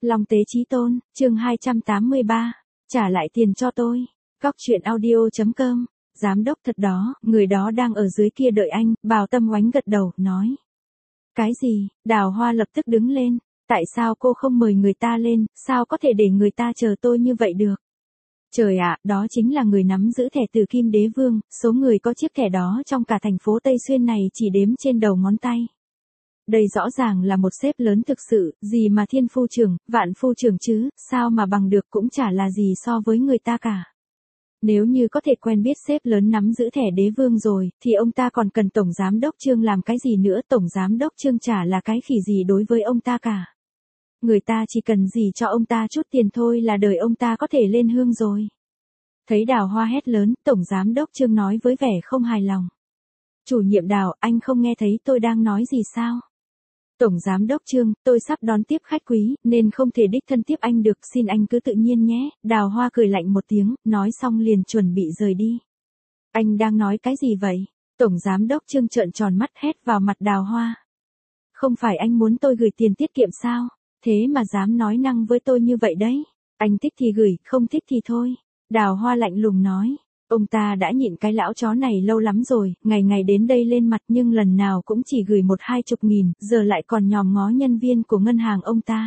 Long Tế Chí Tôn, chương 283, trả lại tiền cho tôi. Góc truyện audio.com, giám đốc thật đó, người đó đang ở dưới kia đợi anh, Bào Tâm Oánh gật đầu, nói. Cái gì? Đào Hoa lập tức đứng lên, tại sao cô không mời người ta lên, sao có thể để người ta chờ tôi như vậy được? Trời ạ, đó chính là người nắm giữ thẻ Từ Kim Đế Vương, số người có chiếc thẻ đó trong cả thành phố Tây Xuyên này chỉ đếm trên đầu ngón tay. Đây rõ ràng là một sếp lớn thực sự, gì mà thiên phu trưởng, vạn phu trưởng chứ, sao mà bằng được cũng chả là gì so với người ta cả. Nếu như có thể quen biết sếp lớn nắm giữ thẻ đế vương rồi, thì ông ta còn cần Tổng Giám Đốc Trương làm cái gì nữa, Tổng Giám Đốc Trương chả là cái khỉ gì đối với ông ta cả. Người ta chỉ cần gì cho ông ta chút tiền thôi là đời ông ta có thể lên hương rồi. Thấy Đào Hoa hét lớn, Tổng Giám Đốc Trương nói với vẻ không hài lòng. Chủ nhiệm Đào, anh không nghe thấy tôi đang nói gì sao? Tổng Giám Đốc Trương, tôi sắp đón tiếp khách quý, nên không thể đích thân tiếp anh được, xin anh cứ tự nhiên nhé. Đào Hoa cười lạnh một tiếng, nói xong liền chuẩn bị rời đi. Anh đang nói cái gì vậy? Tổng Giám Đốc Trương trợn tròn mắt hét vào mặt Đào Hoa. Không phải anh muốn tôi gửi tiền tiết kiệm sao? Thế mà dám nói năng với tôi như vậy đấy. Anh thích thì gửi, không thích thì thôi. Đào Hoa lạnh lùng nói. Ông ta đã nhịn cái lão chó này lâu lắm rồi, ngày ngày đến đây lên mặt nhưng lần nào cũng chỉ gửi 1-20 nghìn, giờ lại còn nhòm ngó nhân viên của ngân hàng ông ta.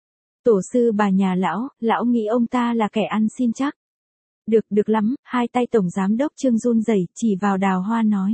Tổ sư bà nhà lão nghĩ ông ta là kẻ ăn xin chắc. Được lắm, hai tay Tổng Giám Đốc Trương run rẩy chỉ vào Đào Hoa nói.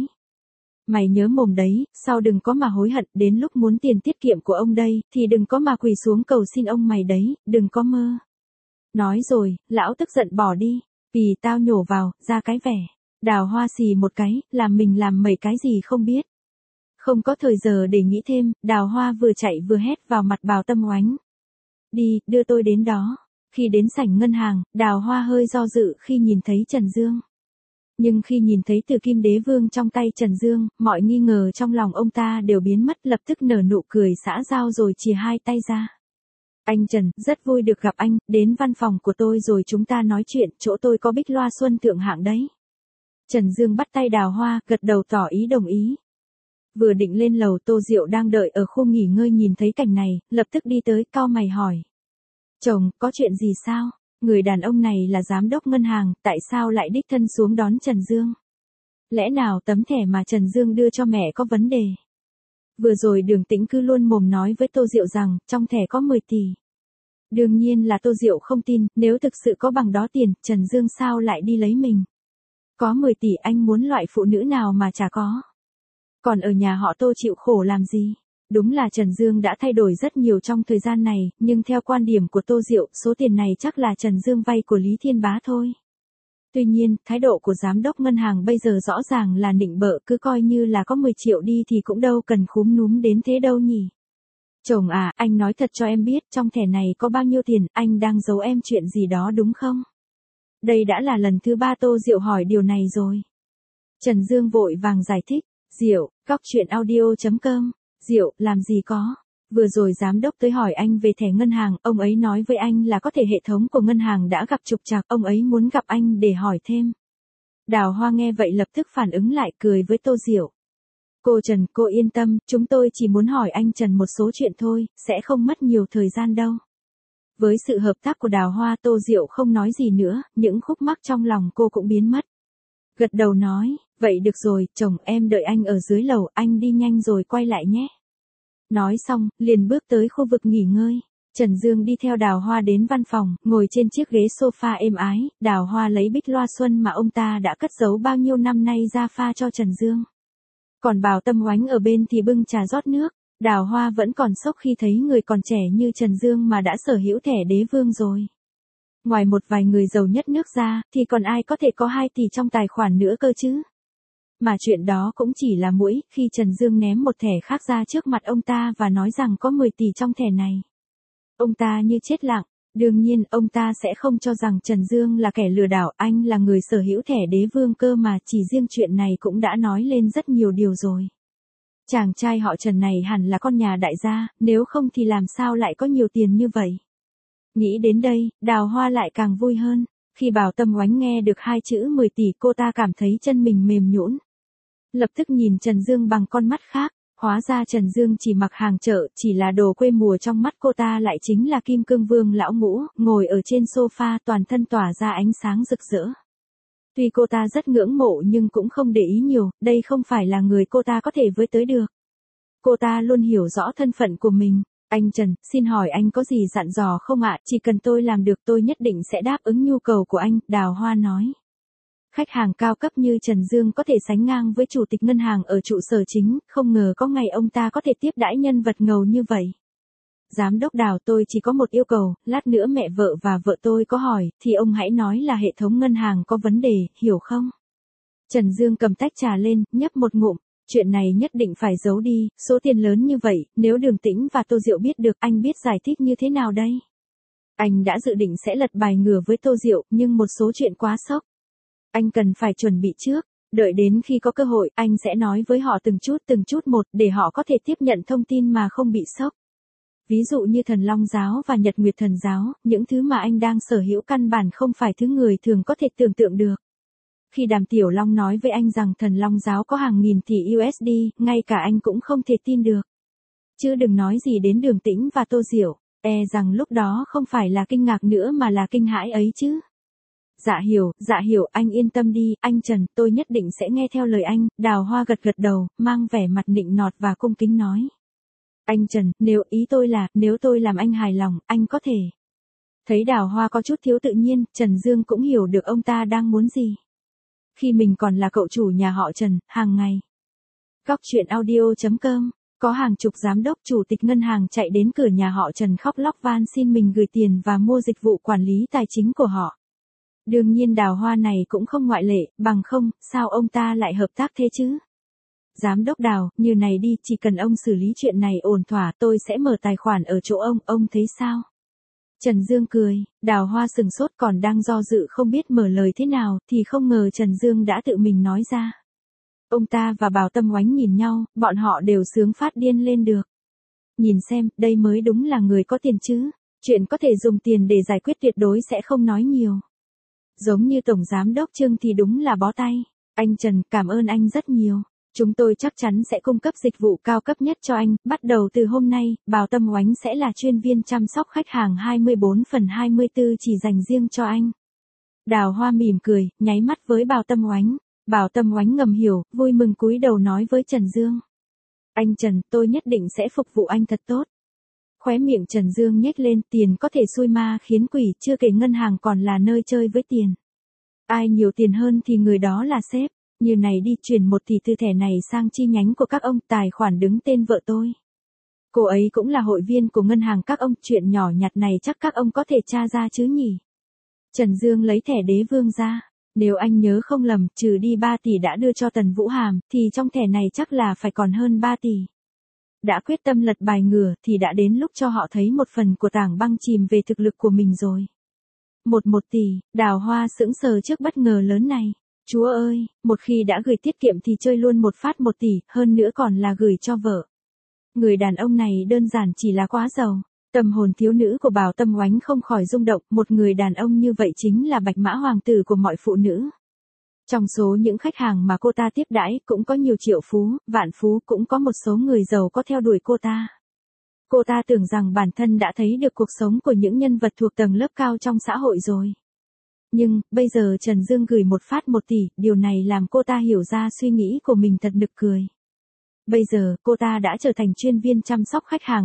Mày nhớ mồm đấy, sau đừng có mà hối hận, đến lúc muốn tiền tiết kiệm của ông đây, thì đừng có mà quỳ xuống cầu xin ông mày đấy, đừng có mơ. Nói rồi, lão tức giận bỏ đi. Vì tao nhổ vào, ra cái vẻ. Đào Hoa xì một cái, làm mình làm mấy cái gì không biết. Không có thời giờ để nghĩ thêm, Đào Hoa vừa chạy vừa hét vào mặt Bào Tâm Oánh. Đi, đưa tôi đến đó. Khi đến sảnh ngân hàng, Đào Hoa hơi do dự khi nhìn thấy Trần Dương. Nhưng khi nhìn thấy Từ Kim Đế Vương trong tay Trần Dương, mọi nghi ngờ trong lòng ông ta đều biến mất, lập tức nở nụ cười xã giao rồi chìa hai tay ra. Anh Trần, rất vui được gặp anh, đến văn phòng của tôi rồi chúng ta nói chuyện, chỗ tôi có bích loa xuân thượng hạng đấy. Trần Dương bắt tay Đào Hoa, gật đầu tỏ ý đồng ý. Vừa định lên lầu, Tô Diệu đang đợi ở khu nghỉ ngơi nhìn thấy cảnh này, lập tức đi tới, cau mày hỏi. Chồng, có chuyện gì sao? Người đàn ông này là giám đốc ngân hàng, tại sao lại đích thân xuống đón Trần Dương? Lẽ nào tấm thẻ mà Trần Dương đưa cho mẹ có vấn đề? Vừa rồi Đường Tĩnh cứ luôn mồm nói với Tô Diệu rằng, trong thẻ có 10 tỷ. Đương nhiên là Tô Diệu không tin, nếu thực sự có bằng đó tiền, Trần Dương sao lại đi lấy mình? Có 10 tỷ anh muốn loại phụ nữ nào mà chả có? Còn ở nhà họ Tô chịu khổ làm gì? Đúng là Trần Dương đã thay đổi rất nhiều trong thời gian này, nhưng theo quan điểm của Tô Diệu, số tiền này chắc là Trần Dương vay của Lý Thiên Bá thôi. Tuy nhiên, thái độ của giám đốc ngân hàng bây giờ rõ ràng là nịnh bợ, cứ coi như là có 10 triệu đi thì cũng đâu cần khúm núm đến thế đâu nhỉ. Chồng à, anh nói thật cho em biết, trong thẻ này có bao nhiêu tiền, anh đang giấu em chuyện gì đó đúng không? Đây đã là lần thứ 3 Tô Diệu hỏi điều này rồi. Trần Dương vội vàng giải thích, Diệu, góc truyện audio.com, Diệu, làm gì có. Vừa rồi giám đốc tới hỏi anh về thẻ ngân hàng, ông ấy nói với anh là có thể hệ thống của ngân hàng đã gặp trục trặc, ông ấy muốn gặp anh để hỏi thêm. Đào Hoa nghe vậy lập tức phản ứng lại, cười với Tô Diệu. Cô Trần, cô yên tâm, chúng tôi chỉ muốn hỏi anh Trần một số chuyện thôi, sẽ không mất nhiều thời gian đâu. Với sự hợp tác của Đào Hoa, Tô Diệu không nói gì nữa, những khúc mắc trong lòng cô cũng biến mất. Gật đầu nói, vậy được rồi, chồng, em đợi anh ở dưới lầu, anh đi nhanh rồi quay lại nhé. Nói xong, liền bước tới khu vực nghỉ ngơi. Trần Dương đi theo Đào Hoa đến văn phòng, ngồi trên chiếc ghế sofa êm ái, Đào Hoa lấy bích loa xuân mà ông ta đã cất giấu bao nhiêu năm nay ra pha cho Trần Dương. Còn Bào Tâm Oánh ở bên thì bưng trà rót nước, Đào Hoa vẫn còn sốc khi thấy người còn trẻ như Trần Dương mà đã sở hữu thẻ đế vương rồi. Ngoài một vài người giàu nhất nước ra, thì còn ai có thể có 2 tỷ trong tài khoản nữa cơ chứ? Mà chuyện đó cũng chỉ là mũi, khi Trần Dương ném một thẻ khác ra trước mặt ông ta và nói rằng có 10 tỷ trong thẻ này. Ông ta như chết lặng, đương nhiên ông ta sẽ không cho rằng Trần Dương là kẻ lừa đảo, anh là người sở hữu thẻ đế vương cơ mà, chỉ riêng chuyện này cũng đã nói lên rất nhiều điều rồi. Chàng trai họ Trần này hẳn là con nhà đại gia, nếu không thì làm sao lại có nhiều tiền như vậy. Nghĩ đến đây, Đào Hoa lại càng vui hơn, khi Bào Tâm Oánh nghe được 2 chữ 10 tỷ cô ta cảm thấy chân mình mềm nhũn. Lập tức nhìn Trần Dương bằng con mắt khác, Hóa ra Trần Dương chỉ mặc hàng chợ, chỉ là đồ quê mùa, trong mắt cô ta lại chính là Kim Cương Vương lão ngũ, ngồi ở trên sofa toàn thân tỏa ra ánh sáng rực rỡ. Tuy cô ta rất ngưỡng mộ nhưng cũng không để ý nhiều, đây không phải là người cô ta có thể với tới được. Cô ta luôn hiểu rõ thân phận của mình. Anh Trần, xin hỏi anh có gì dặn dò không ạ? Chỉ cần tôi làm được tôi nhất định sẽ đáp ứng nhu cầu của anh, Đào Hoa nói. Khách hàng cao cấp như Trần Dương có thể sánh ngang với chủ tịch ngân hàng ở trụ sở chính, không ngờ có ngày ông ta có thể tiếp đãi nhân vật ngầu như vậy. Giám đốc Đào, tôi chỉ có một yêu cầu, lát nữa mẹ vợ và vợ tôi có hỏi, thì ông hãy nói là hệ thống ngân hàng có vấn đề, hiểu không? Trần Dương cầm tách trà lên, nhấp một ngụm. Chuyện này nhất định phải giấu đi, số tiền lớn như vậy, nếu Đường Tĩnh và Tô Diệu biết được, anh biết giải thích như thế nào đây? Anh đã dự định sẽ lật bài ngửa với Tô Diệu, nhưng một số chuyện quá sốc. Anh cần phải chuẩn bị trước, đợi đến khi có cơ hội, anh sẽ nói với họ từng chút một, để họ có thể tiếp nhận thông tin mà không bị sốc. Ví dụ như Thần Long Giáo và Nhật Nguyệt Thần Giáo, những thứ mà anh đang sở hữu căn bản không phải thứ người thường có thể tưởng tượng được. Khi Đàm Tiểu Long nói với anh rằng Thần Long Giáo có hàng nghìn tỷ USD, ngay cả anh cũng không thể tin được. Chứ đừng nói gì đến Đường Tĩnh và Tô Diệu, rằng lúc đó không phải là kinh ngạc nữa mà là kinh hãi ấy chứ. Dạ hiểu, anh yên tâm đi, anh Trần, tôi nhất định sẽ nghe theo lời anh, Đào Hoa gật đầu, mang vẻ mặt nịnh nọt và cung kính nói. Anh Trần, nếu tôi làm anh hài lòng, anh có thể. Thấy Đào Hoa có chút thiếu tự nhiên, Trần Dương cũng hiểu được ông ta đang muốn gì. Khi mình còn là cậu chủ nhà họ Trần, hàng ngày. Góc chuyện audio.com, có hàng chục giám đốc chủ tịch ngân hàng chạy đến cửa nhà họ Trần khóc lóc van xin mình gửi tiền và mua dịch vụ quản lý tài chính của họ. Đương nhiên Đào Hoa này cũng không ngoại lệ, bằng không, sao ông ta lại hợp tác thế chứ? Giám đốc Đào, như này đi, chỉ cần ông xử lý chuyện này ổn thỏa, tôi sẽ mở tài khoản ở chỗ ông thấy sao? Trần Dương cười, Đào Hoa sừng sốt còn đang do dự không biết mở lời thế nào, thì không ngờ Trần Dương đã tự mình nói ra. Ông ta và Bảo Tâm Oánh nhìn nhau, bọn họ đều sướng phát điên lên được. Nhìn xem, đây mới đúng là người có tiền chứ, chuyện có thể dùng tiền để giải quyết tuyệt đối sẽ không nói nhiều. Giống như Tổng Giám đốc Trương thì đúng là bó tay. Anh Trần, cảm ơn anh rất nhiều. Chúng tôi chắc chắn sẽ cung cấp dịch vụ cao cấp nhất cho anh, bắt đầu từ hôm nay, Bảo Tâm Oánh sẽ là chuyên viên chăm sóc khách hàng 24/24 chỉ dành riêng cho anh. Đào Hoa mỉm cười, nháy mắt với Bảo Tâm Oánh. Bảo Tâm Oánh ngầm hiểu, vui mừng cúi đầu nói với Trần Dương. Anh Trần, tôi nhất định sẽ phục vụ anh thật tốt. Khóe miệng Trần Dương nhếch lên, tiền có thể xui ma khiến quỷ, chưa kể ngân hàng còn là nơi chơi với tiền. Ai nhiều tiền hơn thì người đó là sếp. Như này đi, chuyển 1 tỷ từ thẻ này sang chi nhánh của các ông, tài khoản đứng tên vợ tôi. Cô ấy cũng là hội viên của ngân hàng các ông, chuyện nhỏ nhặt này chắc các ông có thể tra ra chứ nhỉ? Trần Dương lấy thẻ đế vương ra. Nếu anh nhớ không lầm, trừ đi 3 tỷ đã đưa cho Tần Vũ Hàm, thì trong thẻ này chắc là phải còn hơn 3 tỷ. Đã quyết tâm lật bài ngửa thì đã đến lúc cho họ thấy một phần của tảng băng chìm về thực lực của mình rồi. 1 tỷ, Đào Hoa sững sờ trước bất ngờ lớn này. Chúa ơi, một khi đã gửi tiết kiệm thì chơi luôn một phát 1 tỷ, hơn nữa còn là gửi cho vợ. Người đàn ông này đơn giản chỉ là quá giàu. Tâm hồn thiếu nữ của Bảo Tâm Oánh không khỏi rung động, một người đàn ông như vậy chính là bạch mã hoàng tử của mọi phụ nữ. Trong số những khách hàng mà cô ta tiếp đãi, cũng có nhiều triệu phú, vạn phú, cũng có một số người giàu có theo đuổi cô ta. Cô ta tưởng rằng bản thân đã thấy được cuộc sống của những nhân vật thuộc tầng lớp cao trong xã hội rồi. Nhưng, bây giờ Trần Dương gửi một phát 1 tỷ, điều này làm cô ta hiểu ra suy nghĩ của mình thật nực cười. Bây giờ, cô ta đã trở thành chuyên viên chăm sóc khách hàng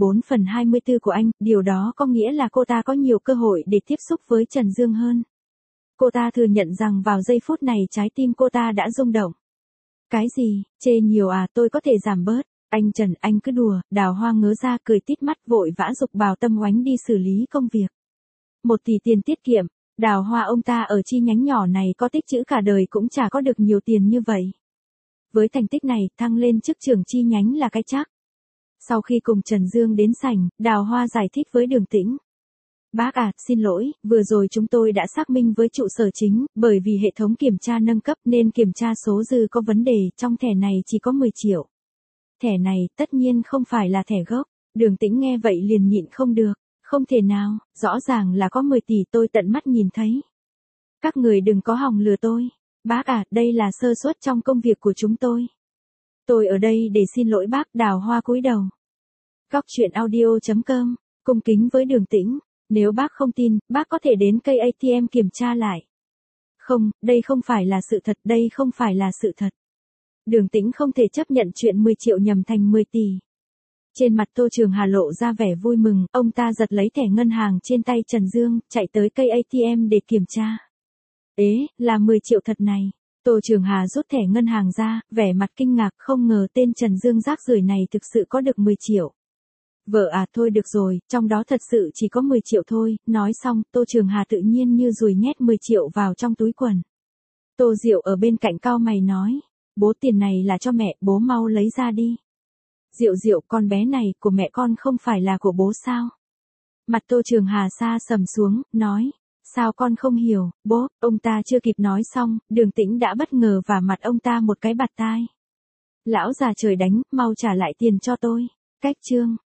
24/24 của anh, điều đó có nghĩa là cô ta có nhiều cơ hội để tiếp xúc với Trần Dương hơn. Cô ta thừa nhận rằng vào giây phút này trái tim cô ta đã rung động. Cái gì, chê nhiều à, tôi có thể giảm bớt. Anh Trần, anh cứ đùa, Đào Hoa ngớ ra cười tít mắt vội vã giục Bảo Tâm Oánh đi xử lý công việc. 1 tỷ tiền tiết kiệm, Đào Hoa ông ta ở chi nhánh nhỏ này có tích trữ cả đời cũng chả có được nhiều tiền như vậy. Với thành tích này, thăng lên chức trưởng chi nhánh là cái chắc. Sau khi cùng Trần Dương đến sảnh, Đào Hoa giải thích với Đường Tĩnh. Bác à, xin lỗi, vừa rồi chúng tôi đã xác minh với trụ sở chính, bởi vì hệ thống kiểm tra nâng cấp nên kiểm tra số dư có vấn đề, trong thẻ này chỉ có 10 triệu. Thẻ này, tất nhiên không phải là thẻ gốc. Đường Tĩnh nghe vậy liền nhịn không được. Không thể nào, rõ ràng là có 10 tỷ tôi tận mắt nhìn thấy. Các người đừng có hòng lừa tôi. Bác à, đây là sơ suất trong công việc của chúng tôi. Tôi ở đây để xin lỗi bác. Đào Hoa cúi đầu. Cóc truyện audio.com, cung kính với Đường Tĩnh. Nếu bác không tin, bác có thể đến cây ATM kiểm tra lại. Không, đây không phải là sự thật, đây không phải là sự thật. Đường Tĩnh không thể chấp nhận chuyện 10 triệu nhầm thành 10 tỷ. Trên mặt Tô Trường Hà lộ ra vẻ vui mừng, ông ta giật lấy thẻ ngân hàng trên tay Trần Dương, chạy tới cây ATM để kiểm tra. Ế, là 10 triệu thật này. Tô Trường Hà rút thẻ ngân hàng ra, vẻ mặt kinh ngạc, không ngờ tên Trần Dương rác rưởi này thực sự có được 10 triệu. Vợ à, thôi được rồi, trong đó thật sự chỉ có 10 triệu thôi. Nói xong, Tô Trường Hà tự nhiên như ruồi nhét 10 triệu vào trong túi quần. Tô Diệu ở bên cạnh cau mày nói, bố, tiền này là cho mẹ, bố mau lấy ra đi. Diệu Diệu, con bé này của mẹ con không phải là của bố sao? Mặt Tô Trường Hà sa sầm xuống, nói, sao con không hiểu, bố. Ông ta chưa kịp nói xong, Đường Tĩnh đã bất ngờ vả mặt ông ta một cái bạt tai. Lão già trời đánh, mau trả lại tiền cho tôi. Cách chương